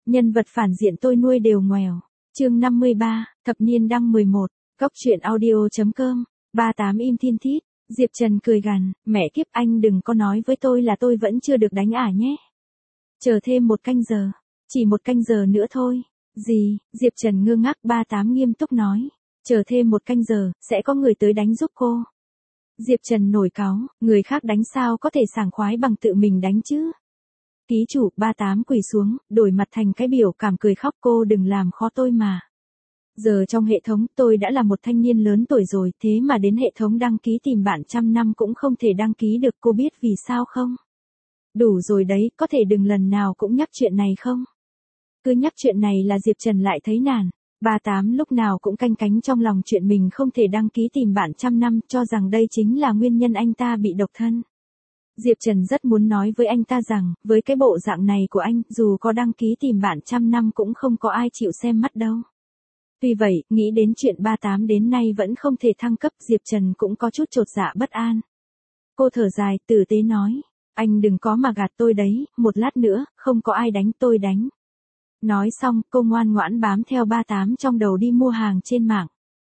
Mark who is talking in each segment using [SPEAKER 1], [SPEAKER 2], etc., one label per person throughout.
[SPEAKER 1] Nhân vật phản diện tôi nuôi đều ngoèo. Chương 53, thập niên đăng 11, Cóc truyện audio.com, 38 im thiên thít. Diệp Trần cười gằn, mẹ kiếp anh đừng có nói với tôi là tôi vẫn chưa được đánh nhé. Chờ thêm 1 canh giờ. Chỉ 1 canh giờ nữa thôi. Gì? Diệp Trần ngơ ngác. 38 nghiêm túc nói. Chờ thêm 1 canh giờ, sẽ có người tới đánh giúp cô. Diệp Trần nổi cáu, người khác đánh sao có thể sảng khoái bằng tự mình đánh chứ. Ký chủ. 38 quỳ xuống, đổi mặt thành cái biểu cảm cười khóc. Cô đừng làm khó tôi mà. Giờ trong hệ thống tôi đã là một thanh niên lớn tuổi rồi, thế mà đến hệ thống đăng ký tìm bạn trăm năm cũng không thể đăng ký được, cô biết vì sao không? Đủ rồi đấy, có thể đừng lần nào cũng nhắc chuyện này không? Cứ nhắc chuyện này là Diệp Trần lại thấy nản. 38 lúc nào cũng canh cánh trong lòng chuyện mình không thể đăng ký tìm bạn trăm năm, cho rằng đây chính là nguyên nhân anh ta bị độc thân. Diệp Trần rất muốn nói với anh ta rằng, với cái bộ dạng này của anh, dù có đăng ký tìm bạn trăm năm cũng không có ai chịu xem mắt đâu. Tuy vậy, nghĩ đến chuyện 38 đến nay vẫn không thể thăng cấp, Diệp Trần cũng có chút chột dạ bất an. Cô thở dài, tử tế nói, anh đừng có mà gạt tôi đấy, một lát nữa, không có ai đánh tôi đánh. Nói xong, cô ngoan ngoãn bám theo 38 trong đầu đi mua hàng trên mạng.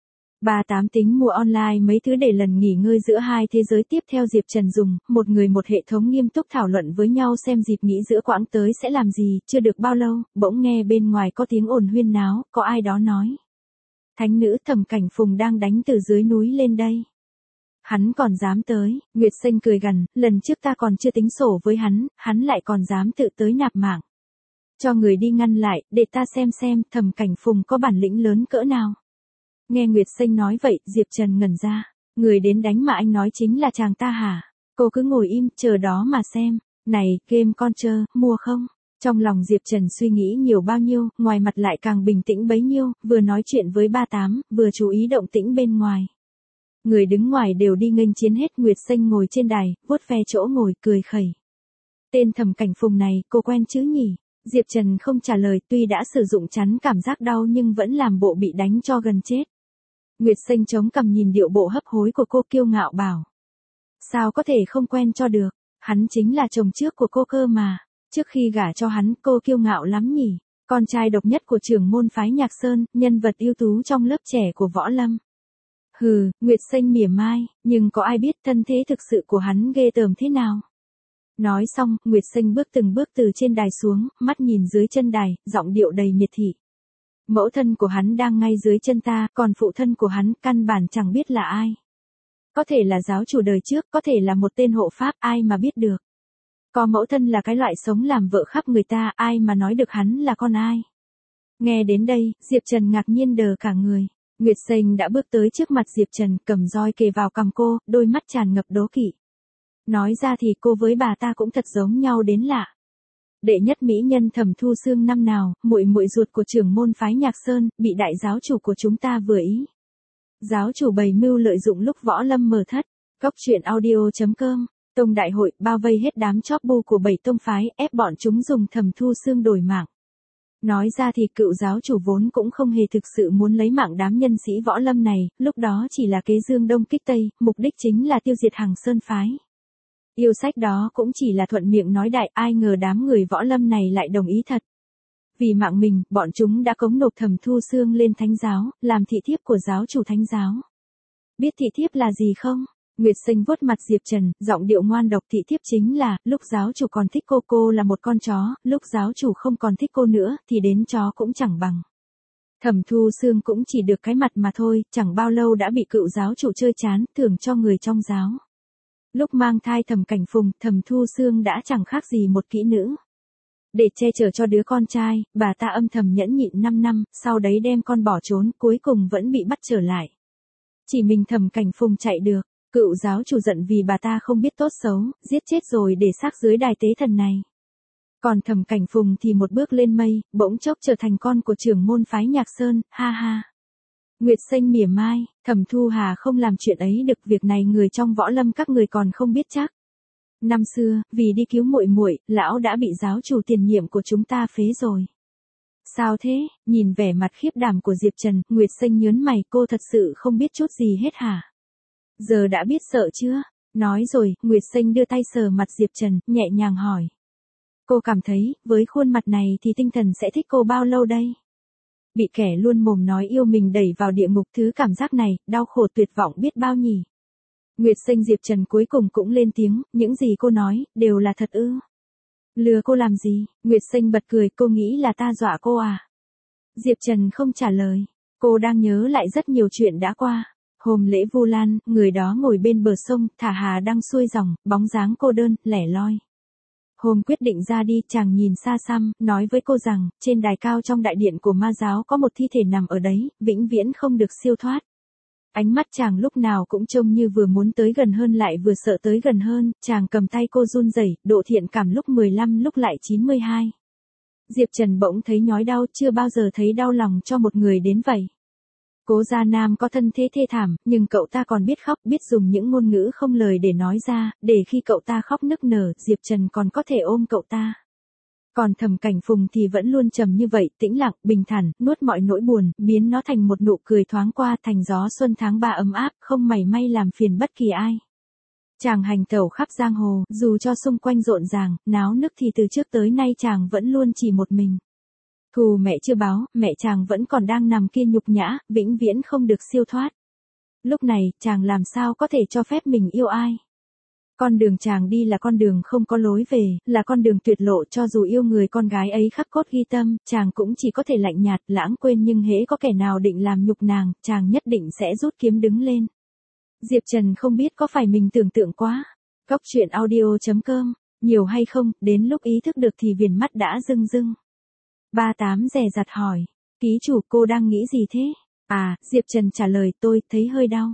[SPEAKER 1] 38 tính mua online mấy thứ để lần nghỉ ngơi giữa hai thế giới. Tiếp theo Diệp Trần dùng, một người một hệ thống nghiêm túc thảo luận với nhau xem dịp nghỉ giữa quãng tới sẽ làm gì. Chưa được bao lâu, bỗng nghe bên ngoài có tiếng ồn huyên náo, có ai đó nói. Thánh nữ Thẩm Cảnh Phùng đang đánh từ dưới núi lên đây. Hắn còn dám tới. Nguyệt Sinh cười gằn, lần trước ta còn chưa tính sổ với hắn lại còn dám tự tới nạp mạng. Cho người đi ngăn lại, để ta xem Thẩm Cảnh Phùng có bản lĩnh lớn cỡ nào. Nghe Nguyệt Sinh nói vậy, Diệp Trần ngẩn ra. Người đến đánh mà anh nói chính là chàng ta hả? Cô cứ ngồi im, chờ đó mà xem. Này, game con chơi, mua không? Trong lòng Diệp Trần suy nghĩ nhiều bao nhiêu, ngoài mặt lại càng bình tĩnh bấy nhiêu, vừa nói chuyện với 38, vừa chú ý động tĩnh bên ngoài. Người đứng ngoài đều đi nghênh chiến hết. Nguyệt Sinh ngồi trên đài, vuốt ve chỗ ngồi, cười khẩy. Tên Thẩm Cảnh Phùng này, cô quen chứ nhỉ? Diệp Trần không trả lời, tuy đã sử dụng chắn cảm giác đau nhưng vẫn làm bộ bị đánh cho gần chết. Nguyệt Sinh chống cằm nhìn điệu bộ hấp hối của cô, kiêu ngạo bảo. Sao có thể không quen cho được, hắn chính là chồng trước của cô cơ mà. Trước khi gả cho hắn, cô kiêu ngạo lắm nhỉ. Con trai độc nhất của trưởng môn phái Nhạc Sơn, nhân vật ưu tú trong lớp trẻ của võ lâm. Hừ, Nguyệt Sinh mỉa mai, nhưng có ai biết thân thế thực sự của hắn ghê tởm thế nào. Nói xong, Nguyệt Sinh bước từng bước từ trên đài xuống, mắt nhìn dưới chân đài, giọng điệu đầy miệt thị. Mẫu thân của hắn đang ngay dưới chân ta, còn phụ thân của hắn căn bản chẳng biết là ai. Có thể là giáo chủ đời trước, có thể là một tên hộ pháp, ai mà biết được. Có mẫu thân là cái loại sống làm vợ khắp người ta, ai mà nói được hắn là con ai. Nghe đến đây, Diệp Trần ngạc nhiên đờ cả người. Nguyệt Sinh đã bước tới trước mặt Diệp Trần, cầm roi kề vào cằm cô, đôi mắt tràn ngập đố kỵ. Nói ra thì cô với bà ta cũng thật giống nhau đến lạ. Đệ nhất mỹ nhân Thẩm Thu Xương năm nào, muội muội ruột của trưởng môn phái Nhạc Sơn, bị đại giáo chủ của chúng ta vừa ý. Giáo chủ bày mưu lợi dụng lúc võ lâm mở thất. Cóc truyện audio.com, tông đại hội, bao vây hết đám chóp bu của 7 tông phái, ép bọn chúng dùng Thẩm Thu Xương đổi mạng. Nói ra thì cựu giáo chủ vốn cũng không hề thực sự muốn lấy mạng đám nhân sĩ võ lâm này, lúc đó chỉ là kế dương đông kích tây, mục đích chính là tiêu diệt Hằng Sơn phái. Yêu sách đó cũng chỉ là thuận miệng nói đại, ai ngờ đám người võ lâm này lại đồng ý thật. Vì mạng mình, bọn chúng đã cống nộp Thẩm Thu Xương lên thánh giáo, làm thị thiếp của giáo chủ thánh giáo. Biết thị thiếp là gì không? Nguyệt Sinh vuốt mặt Diệp Trần, giọng điệu ngoan độc, thị thiếp chính là, lúc giáo chủ còn thích cô là một con chó, lúc giáo chủ không còn thích cô nữa, thì đến chó cũng chẳng bằng. Thẩm Thu Xương cũng chỉ được cái mặt mà thôi, chẳng bao lâu đã bị cựu giáo chủ chơi chán, thưởng cho người trong giáo. Lúc mang thai Thẩm Cảnh Phùng, Thẩm Thu Xương đã chẳng khác gì một kỹ nữ. Để che chở cho đứa con trai, bà ta âm thầm nhẫn nhịn 5 năm, sau đấy đem con bỏ trốn, cuối cùng vẫn bị bắt trở lại. Chỉ mình Thẩm Cảnh Phùng chạy được, cựu giáo chủ giận vì bà ta không biết tốt xấu, giết chết rồi để xác dưới đài tế thần này. Còn Thẩm Cảnh Phùng thì một bước lên mây, bỗng chốc trở thành con của trưởng môn phái Nhạc Sơn, ha ha. Nguyệt Sinh mỉa mai, Thẩm Thu Hà không làm chuyện ấy được, việc này người trong võ lâm các người còn không biết chắc. Năm xưa, vì đi cứu muội muội, lão đã bị giáo chủ tiền nhiệm của chúng ta phế rồi. Sao thế? Nhìn vẻ mặt khiếp đảm của Diệp Trần, Nguyệt Sinh nhớn mày, cô thật sự không biết chút gì hết hả? Giờ đã biết sợ chưa? Nói rồi, Nguyệt Sinh đưa tay sờ mặt Diệp Trần, nhẹ nhàng hỏi. Cô cảm thấy, với khuôn mặt này thì tinh thần sẽ thích cô bao lâu đây? Bị kẻ luôn mồm nói yêu mình đẩy vào địa ngục, thứ cảm giác này, đau khổ tuyệt vọng biết bao nhỉ. Nguyệt Sinh Diệp Trần cuối cùng cũng lên tiếng, những gì cô nói, đều là thật ư? Lừa cô làm gì? Nguyệt Sinh bật cười, cô nghĩ là ta dọa cô à? Diệp Trần không trả lời. Cô đang nhớ lại rất nhiều chuyện đã qua. Hôm lễ Vu Lan, người đó ngồi bên bờ sông, thả hà đang xuôi dòng, bóng dáng cô đơn, lẻ loi. Hôm quyết định ra đi, chàng nhìn xa xăm, nói với cô rằng, trên đài cao trong đại điện của ma giáo có một thi thể nằm ở đấy, vĩnh viễn không được siêu thoát. Ánh mắt chàng lúc nào cũng trông như vừa muốn tới gần hơn lại vừa sợ tới gần hơn, chàng cầm tay cô run rẩy, độ thiện cảm lúc 15 lúc lại 92. Diệp Trần bỗng thấy nhói đau, chưa bao giờ thấy đau lòng cho một người đến vậy. Cố Gia Nam có thân thế thê thảm, nhưng cậu ta còn biết khóc, biết dùng những ngôn ngữ không lời để nói ra, để khi cậu ta khóc nức nở, Diệp Trần còn có thể ôm cậu ta. Còn Thẩm Cảnh Phùng thì vẫn luôn trầm như vậy, tĩnh lặng, bình thản, nuốt mọi nỗi buồn, biến nó thành một nụ cười thoáng qua, thành gió xuân tháng 3 ấm áp, không mảy may làm phiền bất kỳ ai. Chàng hành tẩu khắp giang hồ, dù cho xung quanh rộn ràng, náo nức thì từ trước tới nay chàng vẫn luôn chỉ một mình. Thù mẹ chưa báo, mẹ chàng vẫn còn đang nằm kia nhục nhã, vĩnh viễn không được siêu thoát. Lúc này, chàng làm sao có thể cho phép mình yêu ai? Con đường chàng đi là con đường không có lối về, là con đường tuyệt lộ, cho dù yêu người con gái ấy khắc cốt ghi tâm, chàng cũng chỉ có thể lạnh nhạt, lãng quên, nhưng hễ có kẻ nào định làm nhục nàng, chàng nhất định sẽ rút kiếm đứng lên. Diệp Trần không biết có phải mình tưởng tượng quá. Góc truyện audio.com, nhiều hay không, đến lúc ý thức được thì viền mắt đã rưng rưng. 38 dè dặt hỏi, ký chủ cô đang nghĩ gì thế? À, Diệp Trần trả lời, tôi thấy hơi đau.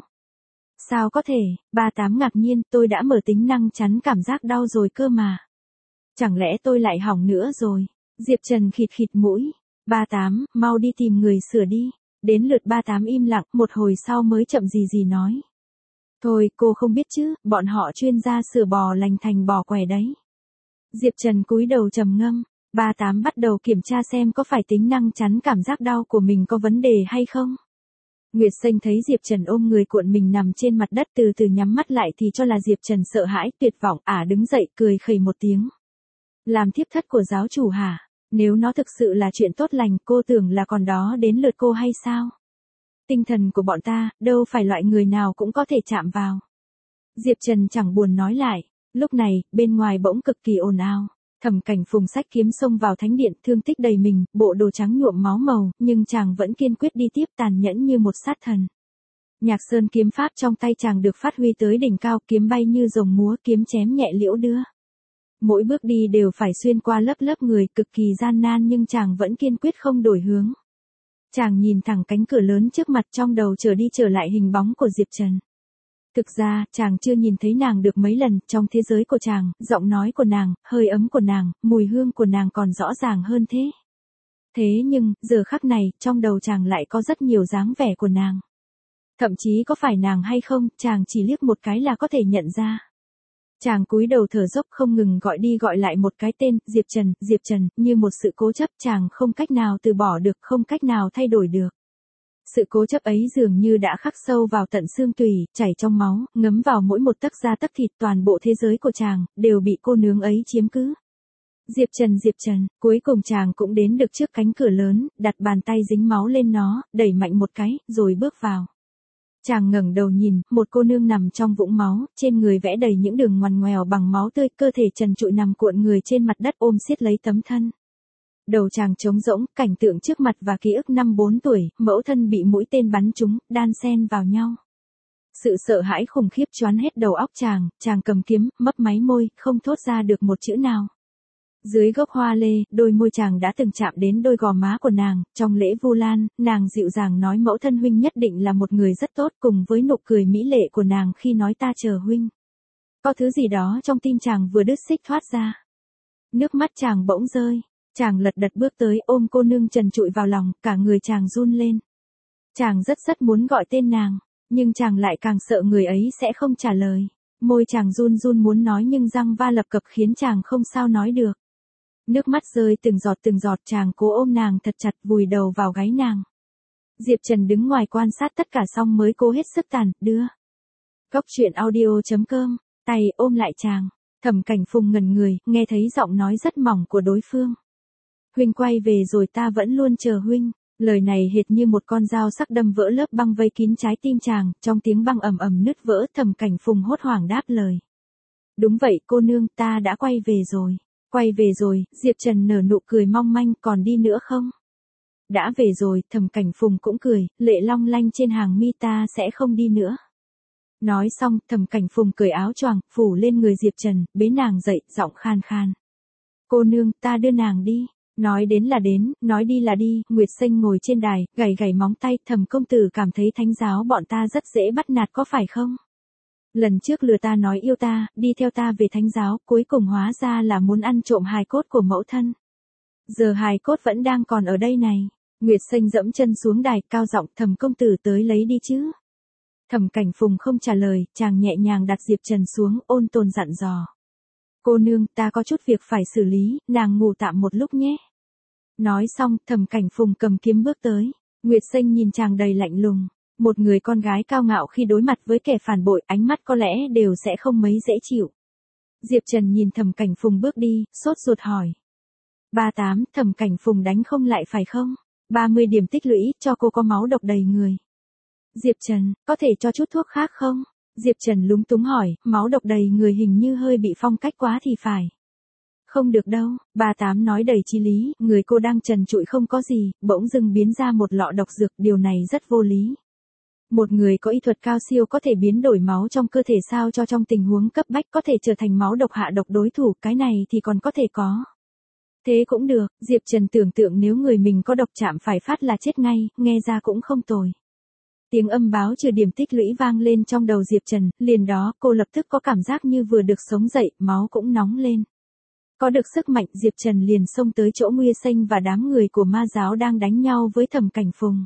[SPEAKER 1] Sao có thể? 38 ngạc nhiên, tôi đã mở tính năng chắn cảm giác đau rồi cơ mà. Chẳng lẽ tôi lại hỏng nữa rồi? Diệp Trần khịt khịt mũi. 38, mau đi tìm người sửa đi. Đến lượt 38 im lặng, một hồi sau mới chậm gì nói. Thôi, cô không biết chứ, bọn họ chuyên gia sửa bò lành thành bò què đấy. Diệp Trần cúi đầu trầm ngâm. 38 bắt đầu kiểm tra xem có phải tính năng chắn cảm giác đau của mình có vấn đề hay không. Nguyệt Sinh thấy Diệp Trần ôm người cuộn mình nằm trên mặt đất, từ từ nhắm mắt lại thì cho là Diệp Trần sợ hãi, tuyệt vọng, đứng dậy, cười khẩy một tiếng. Làm thiếp thất của giáo chủ hả? Nếu nó thực sự là chuyện tốt lành, cô tưởng là còn đó đến lượt cô hay sao? Tinh thần của bọn ta, đâu phải loại người nào cũng có thể chạm vào. Diệp Trần chẳng buồn nói lại. Lúc này, bên ngoài bỗng cực kỳ ồn ào. Thẩm Cảnh Phùng xách kiếm xông vào thánh điện, thương tích đầy mình, bộ đồ trắng nhuộm máu màu, nhưng chàng vẫn kiên quyết đi tiếp, tàn nhẫn như một sát thần. Nhạc sơn kiếm pháp trong tay chàng được phát huy tới đỉnh cao, kiếm bay như rồng múa, kiếm chém nhẹ liễu đưa. Mỗi bước đi đều phải xuyên qua lớp người, cực kỳ gian nan, nhưng chàng vẫn kiên quyết không đổi hướng. Chàng nhìn thẳng cánh cửa lớn trước mặt, trong đầu trở đi trở lại hình bóng của Diệp Trần. Thực ra, chàng chưa nhìn thấy nàng được mấy lần, trong thế giới của chàng, giọng nói của nàng, hơi ấm của nàng, mùi hương của nàng còn rõ ràng hơn thế. Thế nhưng, giờ khắc này, trong đầu chàng lại có rất nhiều dáng vẻ của nàng. Thậm chí có phải nàng hay không, chàng chỉ liếc một cái là có thể nhận ra. Chàng cúi đầu thở dốc không ngừng gọi đi gọi lại một cái tên, Diệp Trần, như một sự cố chấp chàng không cách nào từ bỏ được, không cách nào thay đổi được. Sự cố chấp ấy dường như đã khắc sâu vào tận xương tủy, chảy trong máu, ngấm vào mỗi một tấc da tấc thịt, toàn bộ thế giới của chàng, đều bị cô nương ấy chiếm cứ. Diệp Trần, cuối cùng chàng cũng đến được trước cánh cửa lớn, đặt bàn tay dính máu lên nó, đẩy mạnh một cái, rồi bước vào. Chàng ngẩng đầu nhìn, một cô nương nằm trong vũng máu, trên người vẽ đầy những đường ngoằn ngoèo bằng máu tươi, cơ thể trần trụi nằm cuộn người trên mặt đất ôm siết lấy tấm thân. Đầu chàng trống rỗng, cảnh tượng trước mặt và ký ức năm 4 tuổi, mẫu thân bị mũi tên bắn trúng, đan xen vào nhau. Sự sợ hãi khủng khiếp choán hết đầu óc chàng cầm kiếm, mấp máy môi, không thốt ra được một chữ nào. Dưới gốc hoa lê, đôi môi chàng đã từng chạm đến đôi gò má của nàng, trong lễ Vu Lan, nàng dịu dàng nói mẫu thân huynh nhất định là một người rất tốt, cùng với nụ cười mỹ lệ của nàng khi nói ta chờ huynh. Có thứ gì đó trong tim chàng vừa đứt xích thoát ra. Nước mắt chàng bỗng rơi. Chàng lật đật bước tới ôm cô nương trần trụi vào lòng, cả người chàng run lên. Chàng rất muốn gọi tên nàng, nhưng chàng lại càng sợ người ấy sẽ không trả lời. Môi chàng run muốn nói nhưng răng va lập cập khiến chàng không sao nói được. Nước mắt rơi từng giọt chàng cố ôm nàng thật chặt vùi đầu vào gáy nàng. Diệp Trần đứng ngoài quan sát tất cả xong mới cố hết sức đưa. Góc truyện audio.com, tay ôm lại chàng. Thẩm Cảnh Phùng ngẩn người, nghe thấy giọng nói rất mỏng của đối phương. Huynh quay về rồi, ta vẫn luôn chờ huynh. Lời này hệt như một con dao sắc đâm vỡ lớp băng vây kín trái tim chàng, trong tiếng băng ầm ầm nứt vỡ. Thẩm Cảnh Phùng hốt hoảng đáp lời. Đúng vậy cô nương, ta đã quay về rồi. Quay về rồi, Diệp Trần nở nụ cười mong manh, còn đi nữa không? Đã về rồi, Thẩm Cảnh Phùng cũng cười, lệ long lanh trên hàng mi, ta sẽ không đi nữa. Nói xong, Thẩm Cảnh Phùng cởi áo choàng, phủ lên người Diệp Trần, bế nàng dậy, giọng khan khan. Cô nương, ta đưa nàng đi. Nói đến là đến, nói đi là đi. Nguyệt Sinh ngồi trên đài, gảy gảy móng tay. Thẩm công tử cảm thấy thánh giáo bọn ta rất dễ bắt nạt có phải không? Lần trước lừa ta nói yêu ta, đi theo ta về thánh giáo, cuối cùng hóa ra là muốn ăn trộm hài cốt của mẫu thân. Giờ hài cốt vẫn đang còn ở đây này. Nguyệt Sinh dẫm chân xuống đài, cao giọng, Thẩm công tử tới lấy đi chứ. Thẩm Cảnh Phùng không trả lời, chàng nhẹ nhàng đặt Diệp Trần xuống, ôn tồn dặn dò. Cô nương, ta có chút việc phải xử lý, nàng ngủ tạm một lúc nhé. Nói xong, Thẩm Cảnh Phùng cầm kiếm bước tới. Nguyệt Sinh nhìn chàng đầy lạnh lùng. Một người con gái cao ngạo khi đối mặt với kẻ phản bội, ánh mắt có lẽ đều sẽ không mấy dễ chịu. Diệp Trần nhìn Thẩm Cảnh Phùng bước đi, sốt ruột hỏi. 38, Thẩm Cảnh Phùng đánh không lại phải không? 30 điểm tích lũy, cho cô có máu độc đầy người. Diệp Trần, có thể cho chút thuốc khác không? Diệp Trần lúng túng hỏi, máu độc đầy người hình như hơi bị phong cách quá thì phải. Không được đâu, 38 nói đầy chí lý, người cô đang trần trụi không có gì, bỗng dưng biến ra một lọ độc dược, điều này rất vô lý. Một người có y thuật cao siêu có thể biến đổi máu trong cơ thể sao cho trong tình huống cấp bách có thể trở thành máu độc hạ độc đối thủ, cái này thì còn có thể có. Thế cũng được, Diệp Trần tưởng tượng nếu người mình có độc chạm phải phát là chết ngay, nghe ra cũng không tồi. Tiếng âm báo trừ điểm tích lũy vang lên trong đầu Diệp Trần, liền đó cô lập tức có cảm giác như vừa được sống dậy, máu cũng nóng lên. Có được sức mạnh, Diệp Trần liền xông tới chỗ Nguyệt Sinh và đám người của ma giáo đang đánh nhau với Thẩm Cảnh Phùng.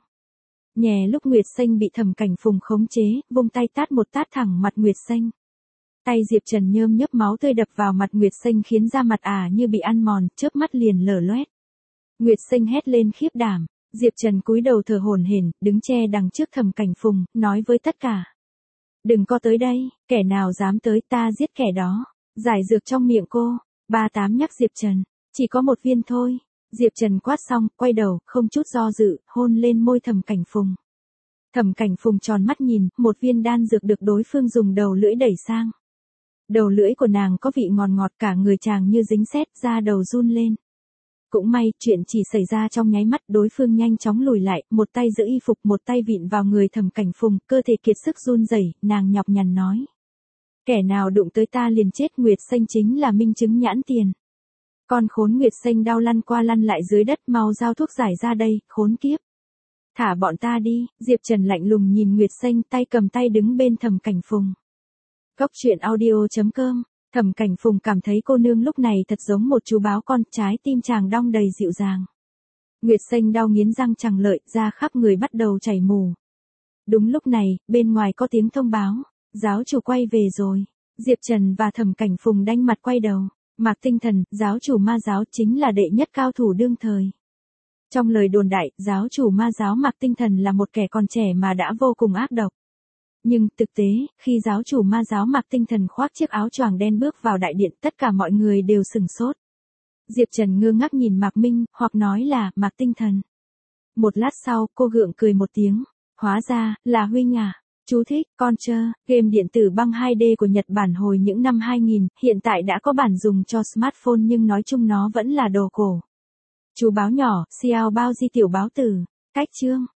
[SPEAKER 1] Nhè lúc Nguyệt Sinh bị Thẩm Cảnh Phùng khống chế, vung tay tát một tát thẳng mặt Nguyệt Sinh. Tay Diệp Trần nhơm nhớp máu tươi đập vào mặt Nguyệt Sinh khiến da mặt như bị ăn mòn, chớp mắt liền lở loét. Nguyệt Sinh hét lên khiếp đảm. Diệp Trần cúi đầu thở hổn hển, đứng che đằng trước Thẩm Cảnh Phùng, nói với tất cả. Đừng có tới đây, kẻ nào dám tới ta giết kẻ đó. Giải dược trong miệng cô. 38 nhắc Diệp Trần. Chỉ có một viên thôi. Diệp Trần quát xong, quay đầu, không chút do dự, hôn lên môi Thẩm Cảnh Phùng. Thẩm Cảnh Phùng tròn mắt nhìn, một viên đan dược được đối phương dùng đầu lưỡi đẩy sang. Đầu lưỡi của nàng có vị ngọt ngọt, cả người chàng như dính sét, da đầu run lên. Cũng may, chuyện chỉ xảy ra trong nháy mắt, đối phương nhanh chóng lùi lại, một tay giữ y phục, một tay vịn vào người Thẩm Cảnh Phùng, cơ thể kiệt sức run rẩy, nàng nhọc nhằn nói. Kẻ nào đụng tới ta liền chết, Nguyệt Sinh chính là minh chứng nhãn tiền. Con khốn Nguyệt Sinh đau lăn qua lăn lại dưới đất, mau giao thuốc giải ra đây, khốn kiếp. Thả bọn ta đi, Diệp Trần lạnh lùng nhìn Nguyệt Sinh, tay cầm tay đứng bên Thẩm Cảnh Phùng. Góc truyện audio.com. Thẩm Cảnh Phùng cảm thấy cô nương lúc này thật giống một chú báo con, trái tim chàng đong đầy dịu dàng. Nguyệt Sinh đau nghiến răng chẳng lợi, da khắp người bắt đầu chảy mù. Đúng lúc này, bên ngoài có tiếng thông báo, giáo chủ quay về rồi. Diệp Trần và Thẩm Cảnh Phùng đanh mặt quay đầu. Mạc Tinh Thần, giáo chủ ma giáo chính là đệ nhất cao thủ đương thời. Trong lời đồn đại, giáo chủ ma giáo Mạc Tinh Thần là một kẻ còn trẻ mà đã vô cùng ác độc. Nhưng thực tế, khi giáo chủ ma giáo Mạc Tinh Thần khoác chiếc áo choàng đen bước vào đại điện, tất cả mọi người đều sửng sốt. Diệp Trần ngơ ngác nhìn Mạc Minh, hoặc nói là Mạc Tinh Thần. Một lát sau, cô gượng cười một tiếng. Hóa ra, là huynh à. Chú thích, Contra, game điện tử băng 2D của Nhật Bản hồi những năm 2000, hiện tại đã có bản dùng cho smartphone nhưng nói chung nó vẫn là đồ cổ. Chú báo nhỏ, Xiao Bao Di tiểu báo tử. Cách chương.